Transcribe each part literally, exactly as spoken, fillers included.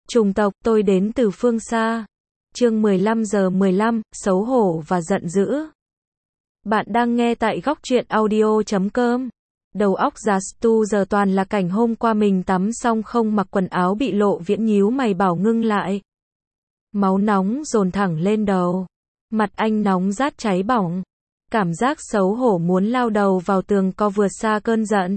Trùng tộc, tôi đến từ phương xa. Chương mười lăm giờ mười lăm, xấu hổ và giận dữ. Bạn đang nghe tại góc truyện audio chấm com. Đầu óc Jastu giờ toàn là cảnh hôm qua mình tắm xong không mặc quần áo bị Lộ Viễn nhíu mày bảo ngưng lại. Máu nóng dồn thẳng lên đầu. Mặt anh nóng rát cháy bỏng. Cảm giác xấu hổ muốn lao đầu vào tường co vượt xa cơn giận.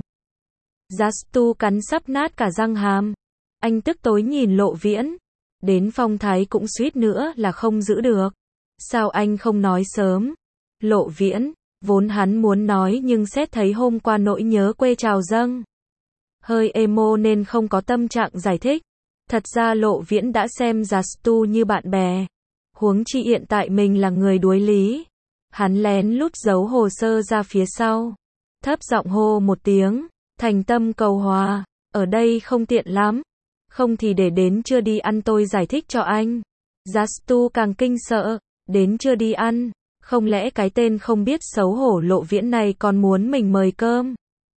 Jastu cắn sắp nát cả răng hàm. Anh tức tối nhìn Lộ Viễn. Đến phong thái cũng suýt nữa là không giữ được. Sao anh không nói sớm? Lộ Viễn, vốn hắn muốn nói nhưng xét thấy hôm qua nỗi nhớ quê trào dâng. Hơi emo nên không có tâm trạng giải thích. Thật ra Lộ Viễn đã xem Jastu như bạn bè. Huống chi hiện tại mình là người đuối lý. Hắn lén lút giấu hồ sơ ra phía sau. Thấp giọng hô một tiếng, thành tâm cầu hòa, ở đây không tiện lắm. Không thì để đến trưa đi ăn tôi giải thích cho anh. Jastu càng kinh sợ, đến trưa đi ăn, không lẽ cái tên không biết xấu hổ Lộ Viễn này còn muốn mình mời cơm?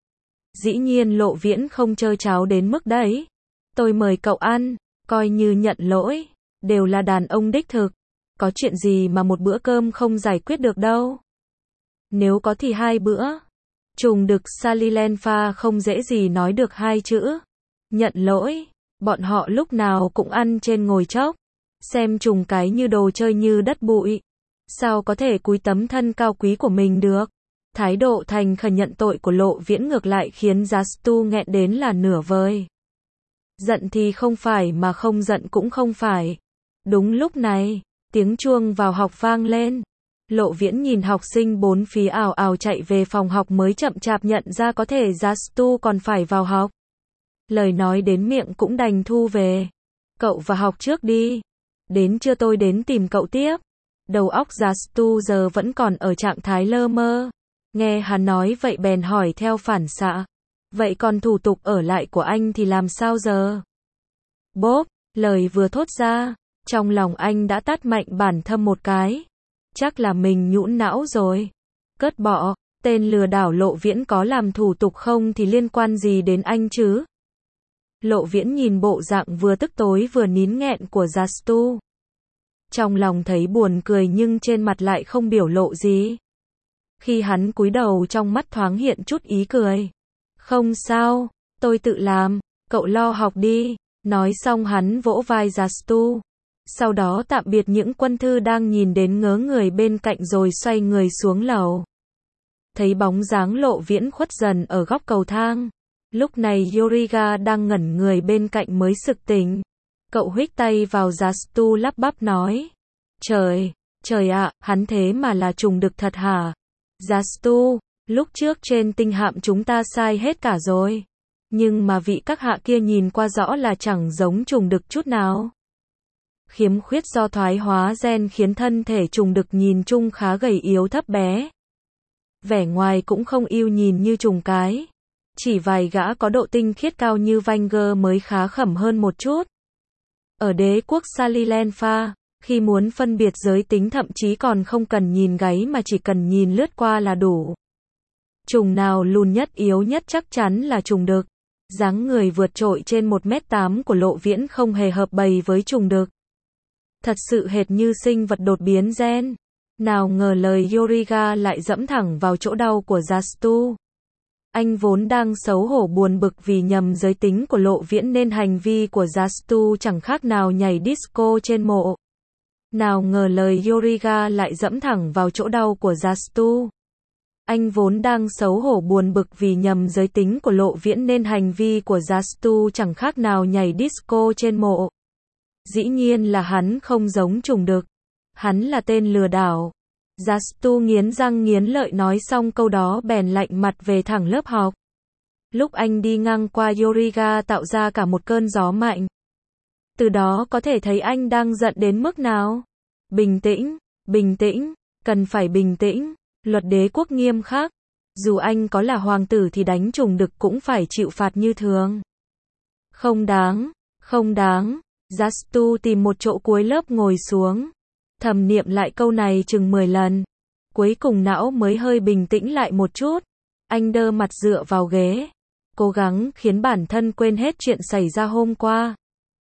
Dĩ nhiên Lộ Viễn không trơ cháo đến mức đấy. Tôi mời cậu ăn, coi như nhận lỗi, đều là đàn ông đích thực. Có chuyện gì mà một bữa cơm không giải quyết được đâu. Nếu có thì hai bữa. Trùng đực Salilenfa không dễ gì nói được hai chữ. Nhận lỗi. Bọn họ lúc nào cũng ăn trên ngồi chốc. Xem trùng cái như đồ chơi như đất bụi. Sao có thể cúi tấm thân cao quý của mình được? Thái độ thành khẩn nhận tội của Lộ Viễn ngược lại khiến Jastu nghẹn đến là nửa vời. Giận thì không phải mà không giận cũng không phải. Đúng lúc này, tiếng chuông vào học vang lên. Lộ Viễn nhìn học sinh bốn phía ào ào chạy về phòng học mới chậm chạp nhận ra có thể Jastu còn phải vào học. Lời nói đến miệng cũng đành thu về. Cậu vào học trước đi. Đến trưa tôi đến tìm cậu tiếp. Đầu óc Jastu giờ vẫn còn ở trạng thái lơ mơ. Nghe hắn nói vậy bèn hỏi theo phản xạ. Vậy còn thủ tục ở lại của anh thì làm sao giờ? Bốp, lời vừa thốt ra, trong lòng anh đã tát mạnh bản thân một cái. Chắc là mình nhũn não rồi. Cất bỏ, tên lừa đảo Lộ Viễn có làm thủ tục không thì liên quan gì đến anh chứ? Lộ Viễn nhìn bộ dạng vừa tức tối vừa nín nghẹn của Jastu. Trong lòng thấy buồn cười nhưng trên mặt lại không biểu lộ gì. Khi hắn cúi đầu trong mắt thoáng hiện chút ý cười. Không sao, tôi tự làm, cậu lo học đi. Nói xong hắn vỗ vai Jastu. Sau đó tạm biệt những quân thư đang nhìn đến ngớ người bên cạnh rồi xoay người xuống lầu. Thấy bóng dáng Lộ Viễn khuất dần ở góc cầu thang. Lúc này Yoriga đang ngẩn người bên cạnh mới sực tỉnh. Cậu huých tay vào Jastu lắp bắp nói. Trời, trời ạ, hắn thế mà là trùng đực thật hả? Jastu, lúc trước trên tinh hạm chúng ta sai hết cả rồi. Nhưng mà vị các hạ kia nhìn qua rõ là chẳng giống trùng đực chút nào. Khiếm khuyết do thoái hóa gen khiến thân thể trùng đực nhìn chung khá gầy yếu thấp bé. Vẻ ngoài cũng không yêu nhìn như trùng cái. Chỉ vài gã có độ tinh khiết cao như Vanger mới khá khẩm hơn một chút. Ở đế quốc Salilenfa, khi muốn phân biệt giới tính thậm chí còn không cần nhìn gáy mà chỉ cần nhìn lướt qua là đủ. Trùng nào lùn nhất yếu nhất chắc chắn là trùng đực. Dáng người vượt trội trên một mét tám của Lộ Viễn không hề hợp bầy với trùng đực. Thật sự hệt như sinh vật đột biến gen. Nào ngờ lời Yoriga lại dẫm thẳng vào chỗ đau của Jastu. Anh vốn đang xấu hổ buồn bực vì nhầm giới tính của Lộ Viễn nên hành vi của Jastu chẳng khác nào nhảy disco trên mộ. Nào ngờ lời Yoriga lại dẫm thẳng vào chỗ đau của Jastu. Anh vốn đang xấu hổ buồn bực vì nhầm giới tính của Lộ Viễn nên hành vi của Jastu chẳng khác nào nhảy disco trên mộ. Dĩ nhiên là hắn không giống trùng đực. Hắn là tên lừa đảo. Jastu nghiến răng nghiến lợi nói xong câu đó bèn lạnh mặt về thẳng lớp học. Lúc anh đi ngang qua Yoriga tạo ra cả một cơn gió mạnh. Từ đó có thể thấy anh đang giận đến mức nào. Bình tĩnh, bình tĩnh, cần phải bình tĩnh. Luật đế quốc nghiêm khắc. Dù anh có là hoàng tử thì đánh trùng đực cũng phải chịu phạt như thường. Không đáng, không đáng. Jastu tìm một chỗ cuối lớp ngồi xuống. Thầm niệm lại câu này chừng mười lần. Cuối cùng não mới hơi bình tĩnh lại một chút. Anh đơ mặt dựa vào ghế. Cố gắng khiến bản thân quên hết chuyện xảy ra hôm qua.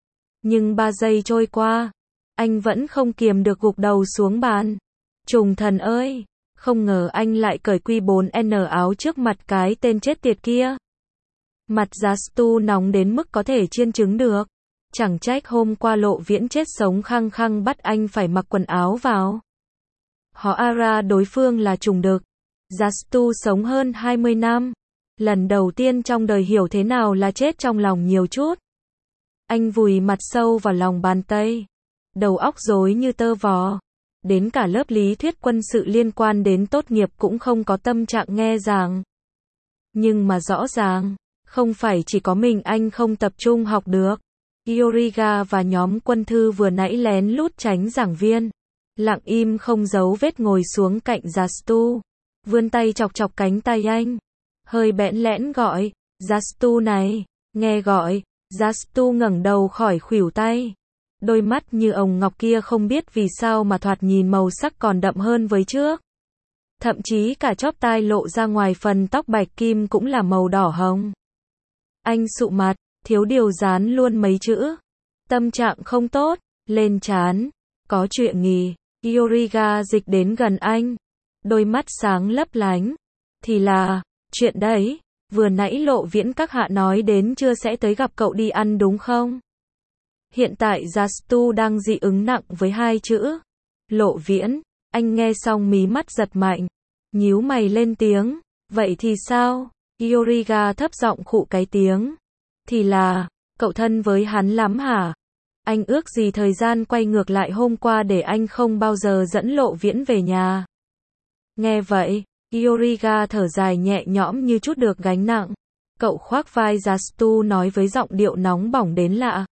Nhưng ba giây trôi qua, anh vẫn không kiềm được gục đầu xuống bàn. Trùng thần ơi, không ngờ anh lại cởi quy bốn N áo trước mặt cái tên chết tiệt kia. Mặt Giastu nóng đến mức có thể chiên trứng được. Chẳng trách hôm qua Lộ Viễn chết sống khăng khăng bắt anh phải mặc quần áo vào. Hóa ra đối phương là trùng đực. Giastu sống hơn hai mươi năm. Lần đầu tiên trong đời hiểu thế nào là chết trong lòng nhiều chút. Anh vùi mặt sâu vào lòng bàn tay. Đầu óc rối như tơ vò. Đến cả lớp lý thuyết quân sự liên quan đến tốt nghiệp cũng không có tâm trạng nghe giảng. Nhưng mà rõ ràng, không phải chỉ có mình anh không tập trung học được. Ioriga và nhóm quân thư vừa nãy lén lút tránh giảng viên. Lặng im không giấu vết ngồi xuống cạnh Giastu. Vươn tay chọc chọc cánh tay anh. Hơi bẽn lẽn gọi, Giastu này, nghe gọi. Giastu ngẩng đầu khỏi khuỷu tay. Đôi mắt như ồng ngọc kia không biết vì sao mà thoạt nhìn màu sắc còn đậm hơn với trước. Thậm chí cả chóp tai lộ ra ngoài phần tóc bạch kim cũng là màu đỏ hồng. Anh sụ mặt, thiếu điều dán luôn mấy chữ. Tâm trạng không tốt, lên trán. Có chuyện nghỉ. Ioriga dịch đến gần anh. Đôi mắt sáng lấp lánh. Thì là, chuyện đấy, vừa nãy Lộ Viễn các hạ nói đến chưa sẽ tới gặp cậu đi ăn đúng không? Hiện tại Giastu đang dị ứng nặng với hai chữ. Lộ Viễn, anh nghe xong mí mắt giật mạnh. Nhíu mày lên tiếng, vậy thì sao? Ioriga thấp giọng khụ cái tiếng. Thì là, cậu thân với hắn lắm hả? Anh ước gì thời gian quay ngược lại hôm qua để anh không bao giờ dẫn Lộ Viễn về nhà. Nghe vậy, Ioriga thở dài nhẹ nhõm như chút được gánh nặng. Cậu khoác vai Giastu nói với giọng điệu nóng bỏng đến lạ.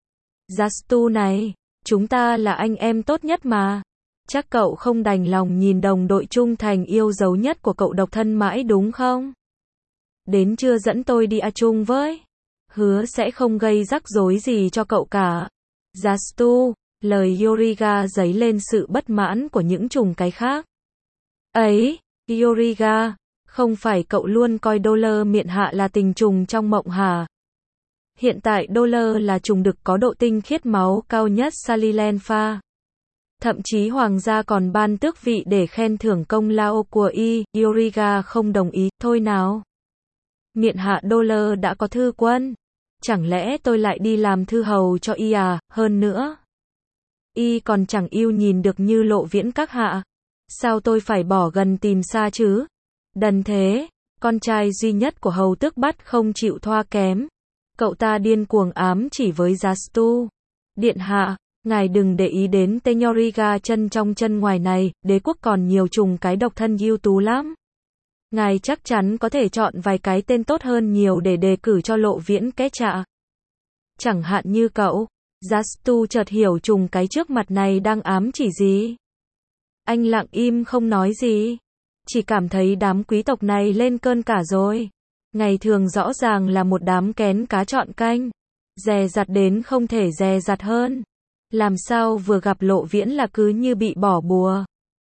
Giastu này, chúng ta là anh em tốt nhất mà. Chắc cậu không đành lòng nhìn đồng đội trung thành yêu dấu nhất của cậu độc thân mãi đúng không? Đến chưa dẫn tôi đi a chung với. Hứa sẽ không gây rắc rối gì cho cậu cả. Giastu, lời Ioriga dấy lên sự bất mãn của những trùng cái khác. Ấy, Ioriga, không phải cậu luôn coi Dollar miện hạ là tình trùng trong mộng hả? Hiện tại Dollar là trùng đực có độ tinh khiết máu cao nhất Salilenfa. Thậm chí hoàng gia còn ban tước vị để khen thưởng công lao của y. Ioriga không đồng ý, thôi nào. Miện hạ Dollar đã có thư quân. Chẳng lẽ tôi lại đi làm thư hầu cho y à, hơn nữa. Y còn chẳng yêu nhìn được như Lộ Viễn các hạ. Sao tôi phải bỏ gần tìm xa chứ? Đần thế, con trai duy nhất của hầu tước bắt không chịu thoa kém. Cậu ta điên cuồng ám chỉ với Giastu. Điện hạ, ngài đừng để ý đến tên Ioriga chân trong chân ngoài này, đế quốc còn nhiều trùng cái độc thân ưu tú lắm. Ngài chắc chắn có thể chọn vài cái tên tốt hơn nhiều để đề cử cho Lộ Viễn kết trạ. Chẳng hạn như cậu. Giastu chợt hiểu trùng cái trước mặt này đang ám chỉ gì. Anh lặng im không nói gì. Chỉ cảm thấy đám quý tộc này lên cơn cả rồi. Ngày thường rõ ràng là một đám kén cá chọn canh. Dè dặt đến không thể dè dặt hơn. Làm sao vừa gặp Lộ Viễn là cứ như bị bỏ bùa.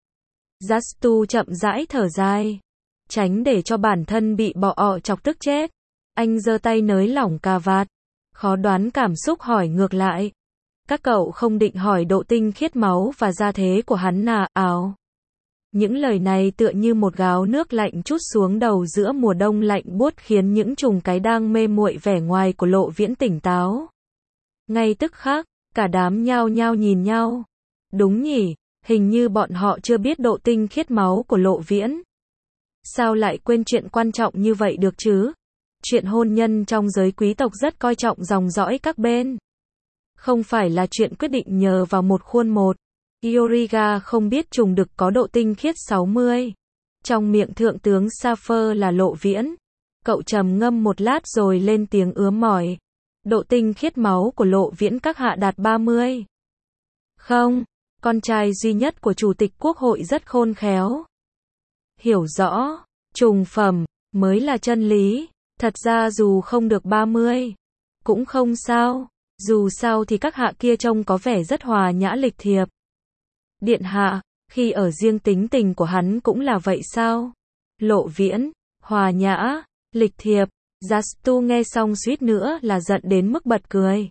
Giastu chậm rãi thở dài. Tránh để cho bản thân bị bọ ọ chọc tức chết. Anh giơ tay nới lỏng cà vạt. Khó đoán cảm xúc hỏi ngược lại. Các cậu không định hỏi độ tinh khiết máu và gia thế của hắn à, ảo. Những lời này tựa như một gáo nước lạnh trút xuống đầu giữa mùa đông lạnh buốt khiến những trùng cái đang mê muội vẻ ngoài của Lộ Viễn tỉnh táo. Ngay tức khắc, cả đám nhao nhao nhìn nhau. Đúng nhỉ, hình như bọn họ chưa biết độ tinh khiết máu của Lộ Viễn. Sao lại quên chuyện quan trọng như vậy được chứ? Chuyện hôn nhân trong giới quý tộc rất coi trọng dòng dõi các bên. Không phải là chuyện quyết định nhờ vào một khuôn một. Ioriga không biết trùng đực có độ tinh khiết sáu mươi. Trong miệng thượng tướng Safer là Lộ Viễn. Cậu trầm ngâm một lát rồi lên tiếng ứa mỏi. Độ tinh khiết máu của Lộ Viễn các hạ đạt ba mươi. Không, con trai duy nhất của Chủ tịch Quốc hội rất khôn khéo. Hiểu rõ, trùng phẩm, mới là chân lý. Thật ra dù không được ba mươi, cũng không sao. Dù sao thì các hạ kia trông có vẻ rất hòa nhã lịch thiệp. Điện hạ, khi ở riêng tính tình của hắn cũng là vậy sao? Lộ Viễn, hòa nhã, lịch thiệp. Giastu nghe xong suýt nữa là giận đến mức bật cười.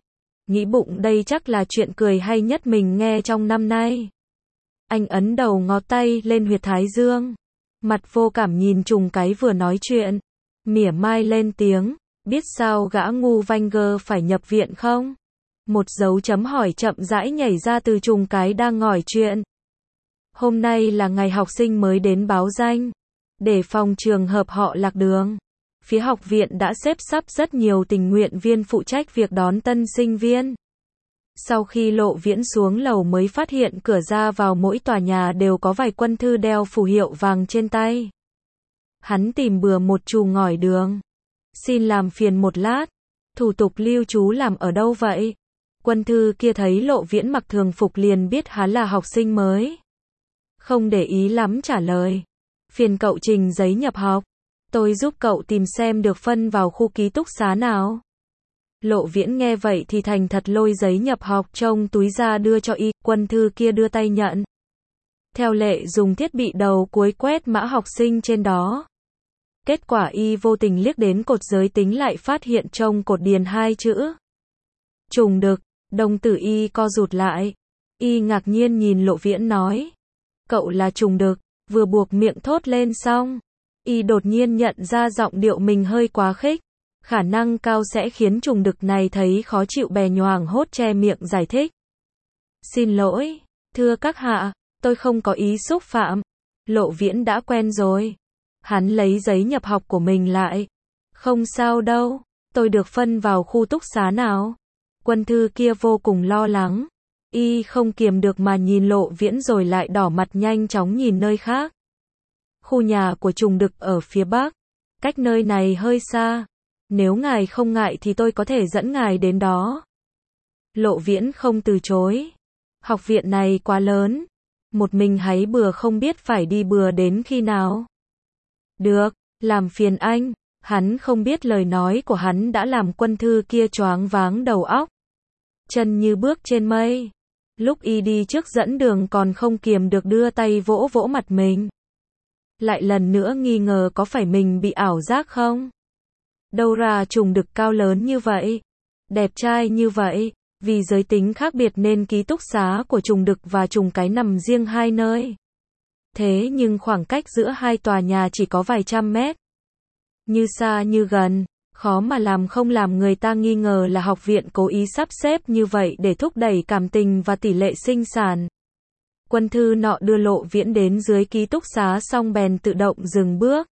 nghĩ bụng đây chắc là chuyện cười hay nhất mình nghe trong năm nay. Anh ấn đầu ngó tay lên huyệt thái dương. Mặt vô cảm nhìn trùng cái vừa nói chuyện. Mỉa mai lên tiếng, biết sao gã ngu Wenger phải nhập viện không? Một dấu chấm hỏi chậm rãi nhảy ra từ trùng cái đang ngỏi chuyện. Hôm nay là ngày học sinh mới đến báo danh. Để phòng trường hợp họ lạc đường, phía học viện đã xếp sắp rất nhiều tình nguyện viên phụ trách việc đón tân sinh viên. Sau khi Lộ Viễn xuống lầu mới phát hiện cửa ra vào mỗi tòa nhà đều có vài quân thư đeo phù hiệu vàng trên tay. Hắn tìm bừa một chù ngỏi đường. Xin làm phiền một lát. Thủ tục lưu trú làm ở đâu vậy? Quân thư kia thấy Lộ Viễn mặc thường phục liền biết hắn là học sinh mới. Không để ý lắm trả lời. Phiền cậu trình giấy nhập học. Tôi giúp cậu tìm xem được phân vào khu ký túc xá nào. Lộ Viễn nghe vậy thì thành thật lôi giấy nhập học trong túi ra đưa cho y, quân thư kia đưa tay nhận. Theo lệ dùng thiết bị đầu cuối quét mã học sinh trên đó. Kết quả y vô tình liếc đến cột giới tính lại phát hiện trong cột điền hai chữ. Trùng đực, đồng tử y co rụt lại. Y ngạc nhiên nhìn Lộ Viễn nói. Cậu là trùng đực, vừa buộc miệng thốt lên xong. Y đột nhiên nhận ra giọng điệu mình hơi quá khích. Khả năng cao sẽ khiến trùng đực này thấy khó chịu bè nhoàng hốt che miệng giải thích. Xin lỗi, thưa các hạ, tôi không có ý xúc phạm. Lộ Viễn đã quen rồi. Hắn lấy giấy nhập học của mình lại. Không sao đâu, tôi được phân vào khu túc xá nào? Quân thư kia vô cùng lo lắng. Y không kiềm được mà nhìn Lộ Viễn rồi lại đỏ mặt nhanh chóng nhìn nơi khác. Khu nhà của trùng đực ở phía bắc. Cách nơi này hơi xa. Nếu ngài không ngại thì tôi có thể dẫn ngài đến đó. Lộ Viễn không từ chối. Học viện này quá lớn. Một mình háy bừa không biết phải đi bừa đến khi nào. Được, làm phiền anh. Hắn không biết lời nói của hắn đã làm quân thư kia choáng váng đầu óc. Chân như bước trên mây. Lúc y đi trước dẫn đường còn không kiềm được đưa tay vỗ vỗ mặt mình. Lại lần nữa nghi ngờ có phải mình bị ảo giác không? Đâu ra trùng đực cao lớn như vậy, đẹp trai như vậy, vì giới tính khác biệt nên ký túc xá của trùng đực và trùng cái nằm riêng hai nơi. Thế nhưng khoảng cách giữa hai tòa nhà chỉ có vài trăm mét. Như xa như gần, khó mà làm không làm người ta nghi ngờ là học viện cố ý sắp xếp như vậy để thúc đẩy cảm tình và tỷ lệ sinh sản. Quân thư nọ đưa Lộ Viễn đến dưới ký túc xá xong bèn tự động dừng bước.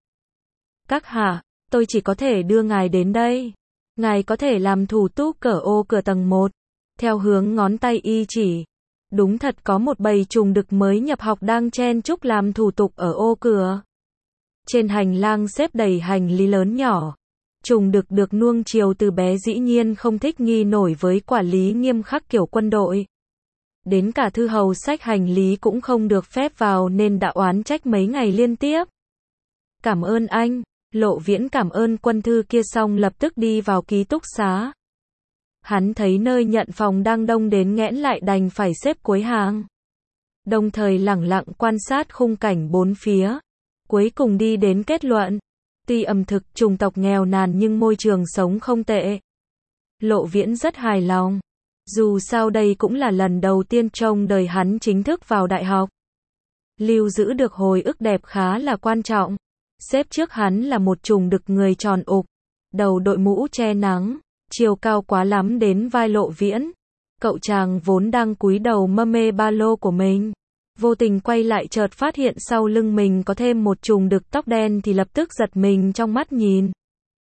Các hạ, tôi chỉ có thể đưa ngài đến đây. Ngài có thể làm thủ tục cửa ô cửa tầng một. Theo hướng ngón tay y chỉ. Đúng thật có một bầy trùng đực mới nhập học đang chen chúc làm thủ tục ở ô cửa. Trên hành lang xếp đầy hành lý lớn nhỏ. Trùng đực được nuông chiều từ bé dĩ nhiên không thích nghi nổi với quản lý nghiêm khắc kiểu quân đội. Đến cả thư hầu xách hành lý cũng không được phép vào nên đã oán trách mấy ngày liên tiếp. Cảm ơn anh. Lộ Viễn cảm ơn quân thư kia xong lập tức đi vào ký túc xá. Hắn thấy nơi nhận phòng đang đông đến nghẽn lại đành phải xếp cuối hàng. Đồng thời lẳng lặng quan sát khung cảnh bốn phía. Cuối cùng đi đến kết luận. Tuy ẩm thực chủng tộc nghèo nàn nhưng môi trường sống không tệ. Lộ Viễn rất hài lòng. Dù sao đây cũng là lần đầu tiên trong đời hắn chính thức vào đại học. Lưu giữ được hồi ức đẹp khá là quan trọng. Xếp trước hắn là một trùng đực người tròn ục, đầu đội mũ che nắng, chiều cao quá lắm đến vai Lộ Viễn. Cậu chàng vốn đang cúi đầu mâm mê ba lô của mình, vô tình quay lại chợt phát hiện sau lưng mình có thêm một trùng đực tóc đen thì lập tức giật mình trong mắt nhìn.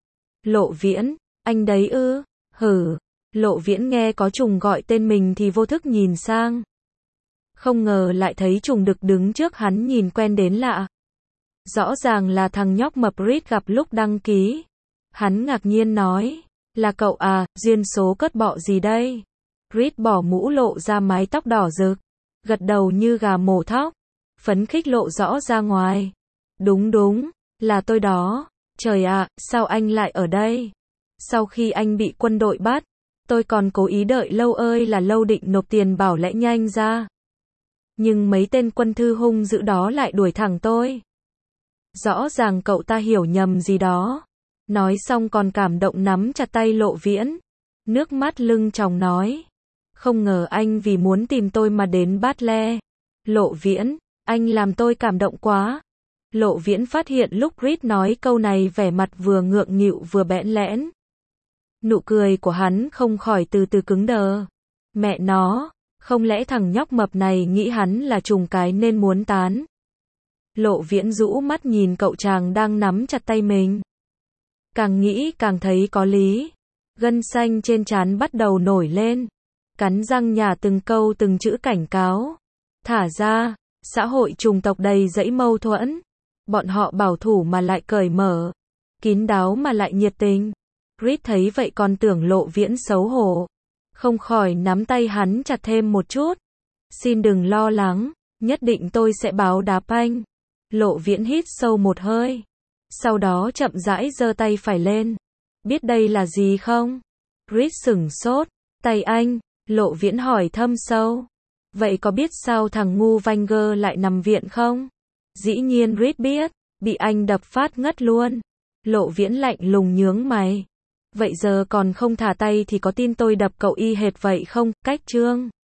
Lộ Viễn, anh đấy ư? Hử. Lộ Viễn nghe có trùng gọi tên mình thì vô thức nhìn sang. Không ngờ lại thấy trùng đực đứng trước hắn nhìn quen đến lạ. Rõ ràng là thằng nhóc mập Reed gặp lúc đăng ký. Hắn ngạc nhiên nói, là cậu à, duyên số cất bọ gì đây? Reed bỏ mũ lộ ra mái tóc đỏ rực, gật đầu như gà mổ thóc, phấn khích lộ rõ ra ngoài. Đúng đúng, là tôi đó. Trời ạ, sao anh lại ở đây? Sau khi anh bị quân đội bắt, tôi còn cố ý đợi lâu ơi là lâu định nộp tiền bảo lẽ nhanh ra. Nhưng mấy tên quân thư hung dữ đó lại đuổi thẳng tôi. Rõ ràng cậu ta hiểu nhầm gì đó. Nói xong còn cảm động nắm chặt tay Lộ Viễn. nước mắt lưng tròng nói. Không ngờ anh vì muốn tìm tôi mà đến Bát Le. Lộ Viễn, anh làm tôi cảm động quá. Lộ Viễn phát hiện lúc Reed nói câu này vẻ mặt vừa ngượng nghịu vừa bẽn lẽn. Nụ cười của hắn không khỏi từ từ cứng đờ. Mẹ nó, không lẽ thằng nhóc mập này nghĩ hắn là trùng cái nên muốn tán. Lộ Viễn rũ mắt nhìn cậu chàng đang nắm chặt tay mình. Càng nghĩ càng thấy có lý. Gân xanh trên trán bắt đầu nổi lên. Cắn răng nhả từng câu từng chữ cảnh cáo. Thả ra, xã hội chủng tộc đầy dẫy mâu thuẫn. Bọn họ bảo thủ mà lại cởi mở. Kín đáo mà lại nhiệt tình. Reed thấy vậy còn tưởng Lộ Viễn xấu hổ. Không khỏi nắm tay hắn chặt thêm một chút. Xin đừng lo lắng, nhất định tôi sẽ báo đáp anh. Lộ Viễn hít sâu một hơi. Sau đó chậm rãi giơ tay phải lên. Biết đây là gì không? Reed sửng sốt. Tay anh, Lộ Viễn hỏi thâm sâu. Vậy có biết sao thằng ngu Wenger lại nằm viện không? Dĩ nhiên Reed biết, bị anh đập phát ngất luôn. Lộ Viễn lạnh lùng nhướng mày. Vậy giờ còn không thả tay thì có tin tôi đập cậu y hệt vậy không? Cách chương